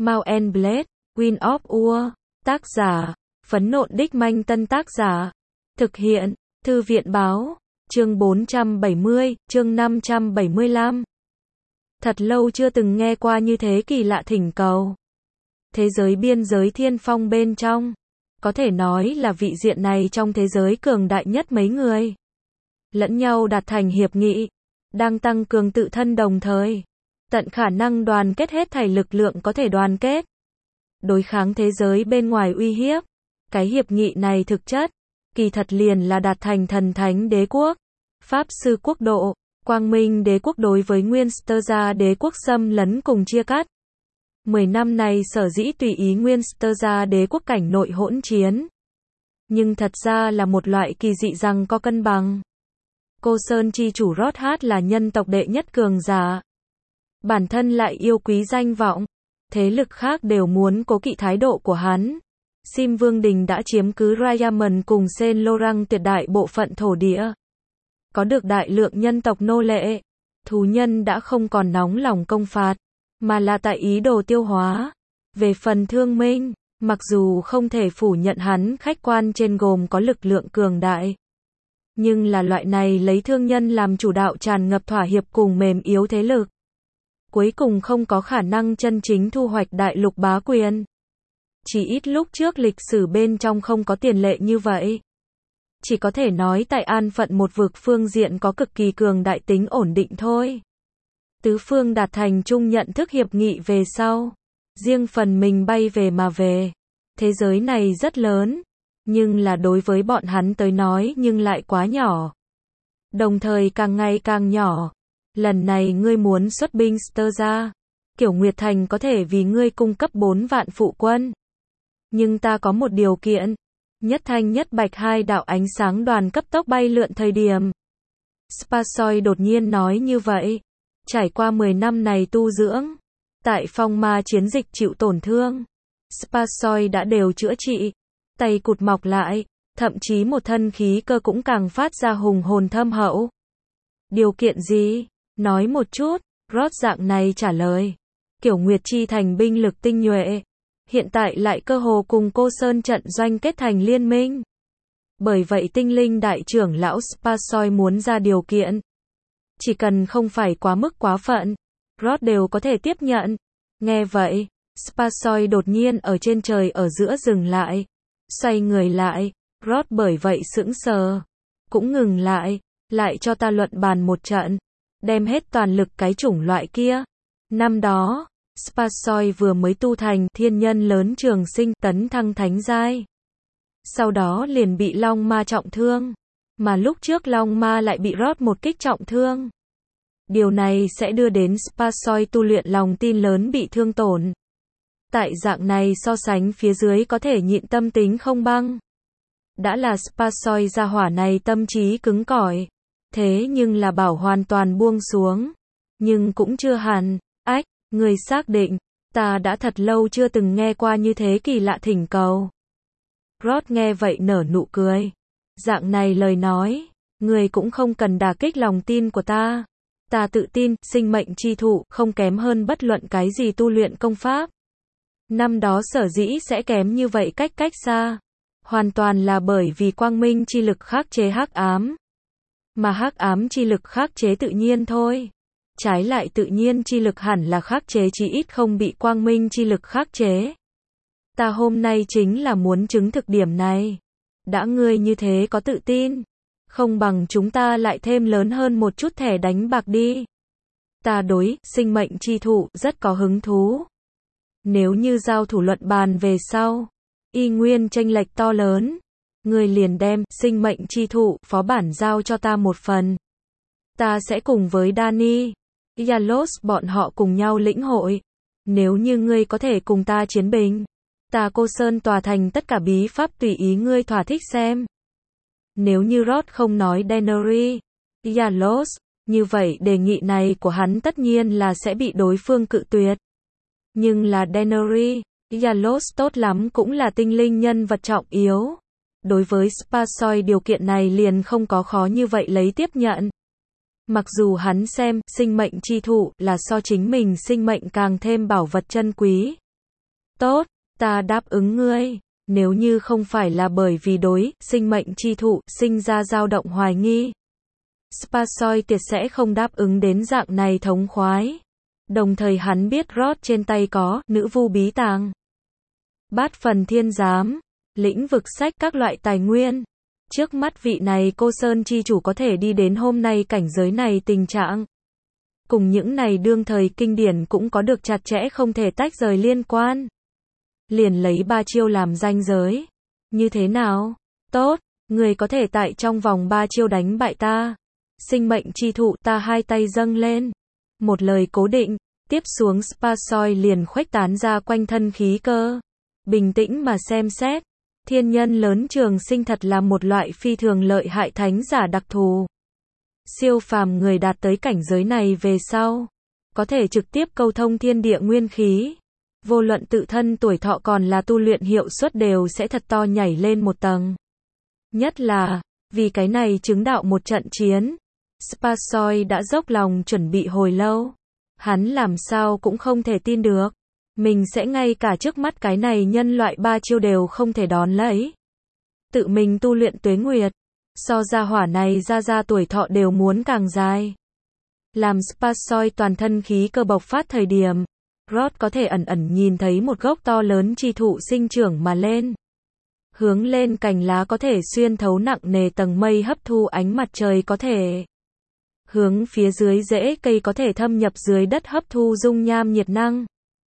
Mount and Blade, Wind of War. Tác giả, Phấn Nộn Đích Manh. Tân tác giả, thực hiện, Thư viện Báo. Chương 470, chương 575. Thật lâu chưa từng nghe qua như thế kỳ lạ thỉnh cầu. Thế giới biên giới thiên phong bên trong, có thể nói là vị diện này trong thế giới cường đại nhất mấy người. Lẫn nhau đạt thành hiệp nghị, đang tăng cường tự thân đồng thời, tận khả năng đoàn kết hết thảy lực lượng có thể đoàn kết, đối kháng thế giới bên ngoài uy hiếp. Cái hiệp nghị này thực chất, kỳ thật liền là đạt thành thần thánh đế quốc, pháp sư quốc độ, quang minh đế quốc đối với Nguyên-Stơ-gia đế quốc xâm lấn cùng chia cắt. 10 năm này sở dĩ tùy ý Nguyên-Stơ-gia đế quốc cảnh nội hỗn chiến, nhưng thật ra là một loại kỳ dị rằng có cân bằng. Cô Sơn chi chủ Rothat là nhân tộc đệ nhất cường giả, bản thân lại yêu quý danh vọng, thế lực khác đều muốn cố kỵ thái độ của hắn. Sim Vương Đình đã chiếm cứ Rayaman cùng Saint Laurent tuyệt đại bộ phận thổ địa, có được đại lượng nhân tộc nô lệ. Thú nhân đã không còn nóng lòng công phạt, mà là tại ý đồ tiêu hóa. Về phần Thương Minh, mặc dù không thể phủ nhận hắn khách quan trên gồm có lực lượng cường đại, nhưng là loại này lấy thương nhân làm chủ đạo tràn ngập thỏa hiệp cùng mềm yếu thế lực, cuối cùng không có khả năng chân chính thu hoạch đại lục bá quyền. Chỉ ít lúc trước lịch sử bên trong không có tiền lệ như vậy. Chỉ có thể nói tại an phận một vực phương diện có cực kỳ cường đại tính ổn định thôi. Tứ phương đạt thành chung nhận thức hiệp nghị về sau, riêng phần mình bay về mà về. Thế giới này rất lớn, nhưng là đối với bọn hắn tới nói nhưng lại quá nhỏ. Đồng thời càng ngày càng nhỏ. Lần này ngươi muốn xuất binh ra, Kiểu Nguyệt Thành có thể vì ngươi cung cấp 4 vạn phụ quân. Nhưng ta có một điều kiện. Nhất Thanh Nhất Bạch hai đạo ánh sáng đoàn cấp tốc bay lượn thời điểm. Sparsoi đột nhiên nói như vậy. Trải qua 10 năm này tu dưỡng, tại phong ma chiến dịch chịu tổn thương, Sparsoi đã đều chữa trị, tay cụt mọc lại, thậm chí một thân khí cơ cũng càng phát ra hùng hồn thâm hậu. Điều kiện gì? Nói một chút. Rod dạng này trả lời. Kiểu Nguyệt Chi thành binh lực tinh nhuệ, hiện tại lại cơ hồ cùng Cô Sơn trận doanh kết thành liên minh. Bởi vậy tinh linh đại trưởng lão Sparsoi muốn ra điều kiện. Chỉ cần không phải quá mức quá phận, Rod đều có thể tiếp nhận. Nghe vậy, Sparsoi đột nhiên ở trên trời ở giữa dừng lại, xoay người lại. Rod bởi vậy sững sờ, cũng ngừng lại cho ta luận bàn một trận, đem hết toàn lực cái chủng loại kia. Năm đó, Sparsoi vừa mới tu thành thiên nhân lớn trường sinh tấn thăng thánh giai. Sau đó liền bị Long Ma trọng thương, mà lúc trước Long Ma lại bị Rod một kích trọng thương. Điều này sẽ đưa đến Sparsoi tu luyện lòng tin lớn bị thương tổn. Tại dạng này so sánh phía dưới có thể nhịn tâm tính không băng. Đã là Sparsoi gia hỏa này tâm trí cứng cỏi, thế nhưng là bảo hoàn toàn buông xuống. Nhưng cũng chưa hẳn. Ách, người xác định, ta đã thật lâu chưa từng nghe qua như thế kỳ lạ thỉnh cầu. Rod nghe vậy nở nụ cười. Dạng này lời nói, người cũng không cần đả kích lòng tin của ta. Ta tự tin, sinh mệnh chi thụ không kém hơn bất luận cái gì tu luyện công pháp. Năm đó sở dĩ sẽ kém như vậy cách xa, hoàn toàn là bởi vì quang minh chi lực khắc chế hắc ám. Mà hắc ám chi lực khắc chế tự nhiên thôi. Trái lại tự nhiên chi lực hẳn là khắc chế chí ít không bị quang minh chi lực khắc chế. Ta hôm nay chính là muốn chứng thực điểm này. Đã ngươi như thế có tự tin, không bằng chúng ta lại thêm lớn hơn một chút thẻ đánh bạc đi. Ta đối sinh mệnh chi thụ rất có hứng thú. Nếu như giao thủ luận bàn về sau, y nguyên chênh lệch to lớn, ngươi liền đem sinh mệnh chi thụ phó bản giao cho ta một phần. Ta sẽ cùng với Dani, Yalos bọn họ cùng nhau lĩnh hội. Nếu như ngươi có thể cùng ta chiến binh, ta Cô Sơn tòa thành tất cả bí pháp tùy ý ngươi thỏa thích xem. Nếu như Rod không nói Daenerys, Yalos, như vậy đề nghị này của hắn tất nhiên là sẽ bị đối phương cự tuyệt. Nhưng là Daenerys, Yalos tốt lắm cũng là tinh linh nhân vật trọng yếu. Đối với Sparsoi điều kiện này liền không có khó như vậy lấy tiếp nhận. Mặc dù hắn xem sinh mệnh chi thụ là so chính mình sinh mệnh càng thêm bảo vật chân quý. Tốt, ta đáp ứng ngươi. Nếu như không phải là bởi vì đối sinh mệnh chi thụ sinh ra dao động hoài nghi, Spasoy tuyệt sẽ không đáp ứng đến dạng này thống khoái. Đồng thời hắn biết Rod trên tay có nữ vu bí tàng, bát phần thiên giám, lĩnh vực sách các loại tài nguyên. Trước mắt vị này cô Sơn chi chủ có thể đi đến hôm nay cảnh giới này tình trạng. Cùng những này đương thời kinh điển cũng có được chặt chẽ không thể tách rời liên quan. Liền lấy 3 chiêu làm ranh giới. Như thế nào? Tốt, người có thể tại trong vòng 3 chiêu đánh bại ta. Sinh mệnh chi thụ ta hai tay dâng lên. Một lời cố định, tiếp xuống Spasoy liền khuếch tán ra quanh thân khí cơ. Bình tĩnh mà xem xét. Thiên nhân lớn trường sinh thật là một loại phi thường lợi hại thánh giả đặc thù. Siêu phàm người đạt tới cảnh giới này về sau, có thể trực tiếp câu thông thiên địa nguyên khí. Vô luận tự thân tuổi thọ còn là tu luyện hiệu suất đều sẽ thật to nhảy lên một tầng. Nhất là, vì cái này chứng đạo một trận chiến, Spasoy đã dốc lòng chuẩn bị hồi lâu. Hắn làm sao cũng không thể tin được. Mình sẽ ngay cả trước mắt cái này nhân loại 3 chiêu đều không thể đón lấy. Tự mình tu luyện tuế nguyệt. So ra hỏa này ra tuổi thọ đều muốn càng dài. Làm Spasoy toàn thân khí cơ bộc phát thời điểm, Rod có thể ẩn ẩn nhìn thấy một gốc to lớn chi thụ sinh trưởng mà lên. Hướng lên cành lá có thể xuyên thấu nặng nề tầng mây hấp thu ánh mặt trời có thể. Hướng phía dưới rễ cây có thể thâm nhập dưới đất hấp thu dung nham nhiệt năng.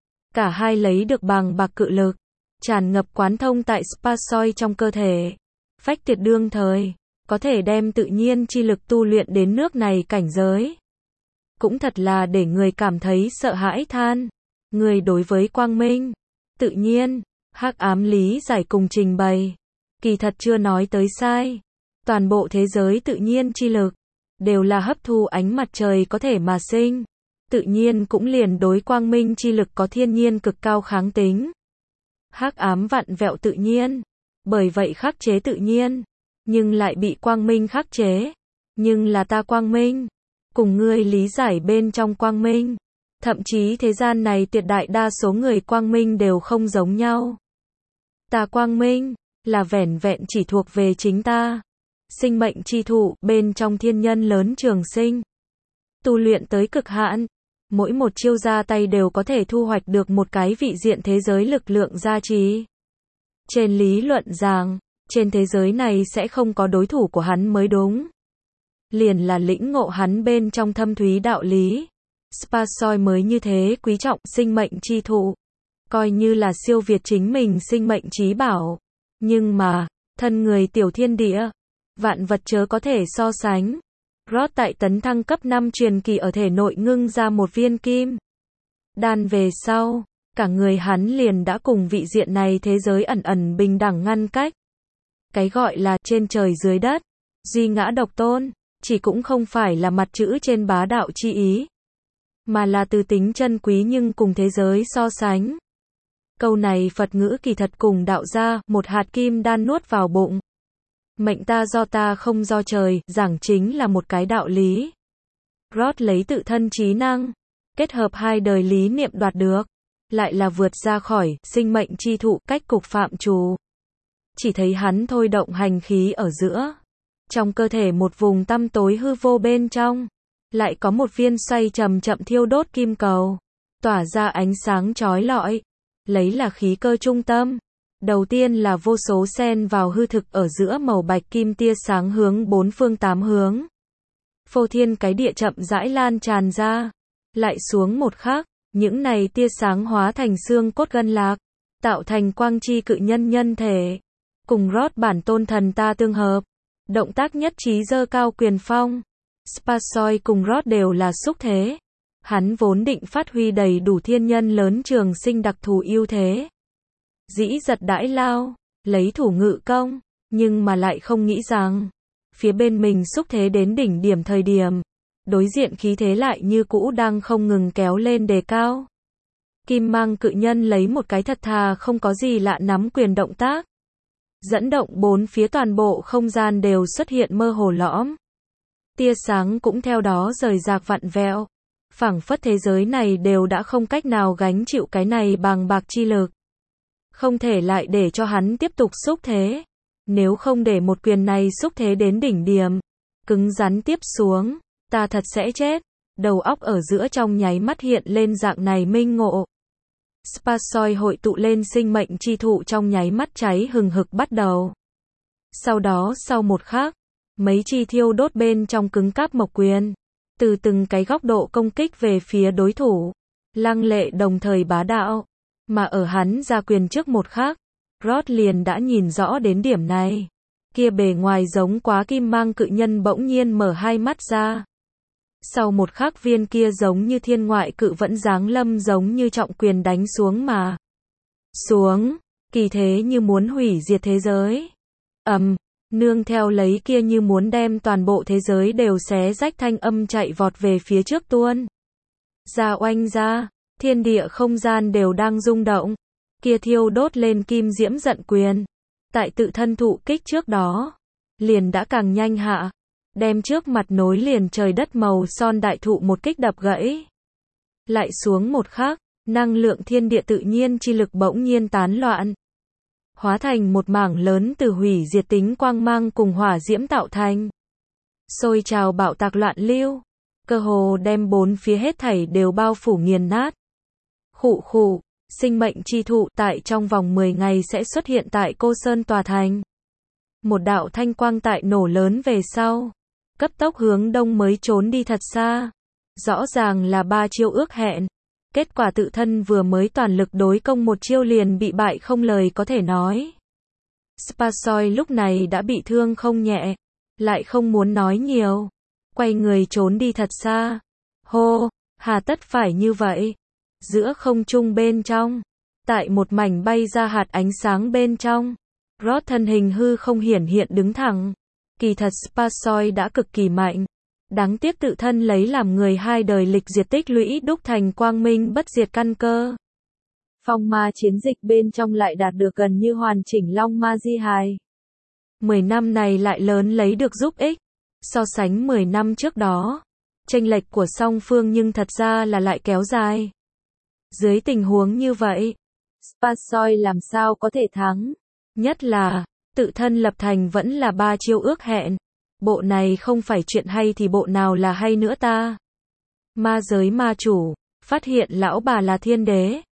Cả hai lấy được bàng bạc cự lực, tràn ngập quán thông tại Spasoy trong cơ thể. Phách tuyệt đương thời, có thể đem tự nhiên chi lực tu luyện đến nước này cảnh giới. Cũng thật là để người cảm thấy sợ hãi than. Người đối với quang minh, tự nhiên, hắc ám lý giải cùng trình bày. Kỳ thật chưa nói tới sai. Toàn bộ thế giới tự nhiên chi lực, đều là hấp thu ánh mặt trời có thể mà sinh. Tự nhiên cũng liền đối quang minh chi lực có thiên nhiên cực cao kháng tính. Hắc ám vặn vẹo tự nhiên, bởi vậy khắc chế tự nhiên, nhưng lại bị quang minh khắc chế. Nhưng là ta quang minh, cùng ngươi lý giải bên trong quang minh. Thậm chí thế gian này tuyệt đại đa số người quang minh đều không giống nhau. Ta quang minh, là vẻn vẹn chỉ thuộc về chính ta. Sinh mệnh chi thụ, bên trong thiên nhân lớn trường sinh. Tu luyện tới cực hạn, mỗi một chiêu ra tay đều có thể thu hoạch được một cái vị diện thế giới lực lượng gia trì. Trên lý luận rằng, trên thế giới này sẽ không có đối thủ của hắn mới đúng. Liền là lĩnh ngộ hắn bên trong thâm thúy đạo lý. Spasoy mới như thế quý trọng sinh mệnh chi thụ. Coi như là siêu việt chính mình sinh mệnh chí bảo. Nhưng mà, thân người tiểu thiên địa, vạn vật chớ có thể so sánh. Rod tại tấn thăng cấp 5 truyền kỳ ở thể nội ngưng ra một viên kim đan về sau, cả người hắn liền đã cùng vị diện này thế giới ẩn ẩn bình đẳng ngăn cách. Cái gọi là trên trời dưới đất, duy ngã độc tôn, chỉ cũng không phải là mặt chữ trên bá đạo chi ý, mà là từ tính chân quý nhưng cùng thế giới so sánh. Câu này Phật ngữ kỳ thật cùng đạo gia, một hạt kim đan nuốt vào bụng. Mệnh ta do ta không do trời, giảng chính là một cái đạo lý. Rod lấy tự thân trí năng, kết hợp hai đời lý niệm đoạt được, lại là vượt ra khỏi sinh mệnh chi thụ cách cục phạm trù. Chỉ thấy hắn thôi động hành khí ở giữa. Trong cơ thể một vùng tăm tối hư vô bên trong, lại có một viên xoay chậm chậm thiêu đốt kim cầu, tỏa ra ánh sáng chói lọi, lấy là khí cơ trung tâm. Đầu tiên là vô số xen vào hư thực ở giữa màu bạch kim tia sáng hướng bốn phương tám hướng. Phô thiên cái địa chậm rãi lan tràn ra. Lại xuống một khắc, những này tia sáng hóa thành xương cốt gân lạc, tạo thành quang chi cự nhân nhân thể. Cùng Rod bản tôn thần ta tương hợp. Động tác nhất trí giơ cao quyền phong. Spasoy cùng Rod đều là xúc thế. Hắn vốn định phát huy đầy đủ thiên nhân lớn trường sinh đặc thù ưu thế. Dĩ giật đãi lao, lấy thủ ngự công, nhưng mà lại không nghĩ rằng, phía bên mình xúc thế đến đỉnh điểm thời điểm, đối diện khí thế lại như cũ đang không ngừng kéo lên đề cao. Kim mang cự nhân lấy một cái thật thà không có gì lạ nắm quyền động tác. Dẫn động bốn phía toàn bộ không gian đều xuất hiện mơ hồ lõm. Tia sáng cũng theo đó rời rạc vặn vẹo. Phảng phất thế giới này đều đã không cách nào gánh chịu cái này bàng bạc chi lực. Không thể lại để cho hắn tiếp tục xúc thế. Nếu không để một quyền này xúc thế đến đỉnh điểm, cứng rắn tiếp xuống, ta thật sẽ chết. Đầu óc ở giữa trong nháy mắt hiện lên dạng này minh ngộ. Spasoi hội tụ lên sinh mệnh chi thụ trong nháy mắt cháy hừng hực bắt đầu. Sau đó sau một khắc, mấy chi thiêu đốt bên trong cứng cáp mộc quyền, từ từng cái góc độ công kích về phía đối thủ, lăng lệ đồng thời bá đạo. Mà ở hắn ra quyền trước một khắc, Rod liền đã nhìn rõ đến điểm này. Kia bề ngoài giống quá kim mang cự nhân bỗng nhiên mở hai mắt ra. Sau một khắc viên kia giống như thiên ngoại cự vẫn giáng lâm giống như trọng quyền đánh xuống mà. Xuống, kỳ thế như muốn hủy diệt thế giới. Nương theo lấy kia như muốn đem toàn bộ thế giới đều xé rách thanh âm chạy vọt về phía trước tuôn. Ra oanh ra, thiên địa không gian đều đang rung động. Kia thiêu đốt lên kim diễm giận quyền. Tại tự thân thụ kích trước đó, liền đã càng nhanh hạ. Đem trước mặt nối liền trời đất màu son đại thụ một kích đập gãy. Lại xuống một khắc, năng lượng thiên địa tự nhiên chi lực bỗng nhiên tán loạn. Hóa thành một mảng lớn từ hủy diệt tính quang mang cùng hỏa diễm tạo thành. Sôi trào bạo tạc loạn lưu. Cơ hồ đem bốn phía hết thảy đều bao phủ nghiền nát. Khụ khụ, sinh mệnh chi thụ tại trong vòng 10 ngày sẽ xuất hiện tại Cô Sơn tòa thành. Một đạo thanh quang tại nổ lớn về sau. Cấp tốc hướng đông mới trốn đi thật xa. Rõ ràng là 3 chiêu ước hẹn. Kết quả tự thân vừa mới toàn lực đối công một chiêu liền bị bại không lời có thể nói. Spasoi lúc này đã bị thương không nhẹ. Lại không muốn nói nhiều. Quay người trốn đi thật xa. Hô, hà tất phải như vậy. Giữa không trung bên trong. Tại một mảnh bay ra hạt ánh sáng bên trong. Rod thân hình hư không hiển hiện đứng thẳng. Kỳ thật Spasoi đã cực kỳ mạnh. Đáng tiếc tự thân lấy làm người hai đời lịch diệt tích lũy đúc thành quang minh bất diệt căn cơ. Phong ma chiến dịch bên trong lại đạt được gần như hoàn chỉnh Long Ma Di hài. 10 năm này lại lớn lấy được giúp ích. So sánh 10 năm trước đó, chênh lệch của song phương nhưng thật ra là lại kéo dài. Dưới tình huống như vậy, Spasoi làm sao có thể thắng? Nhất là, tự thân lập thành vẫn là 3 chiêu ước hẹn. Bộ này không phải chuyện hay thì bộ nào là hay nữa ta? Ma giới ma chủ, phát hiện lão bà là thiên đế.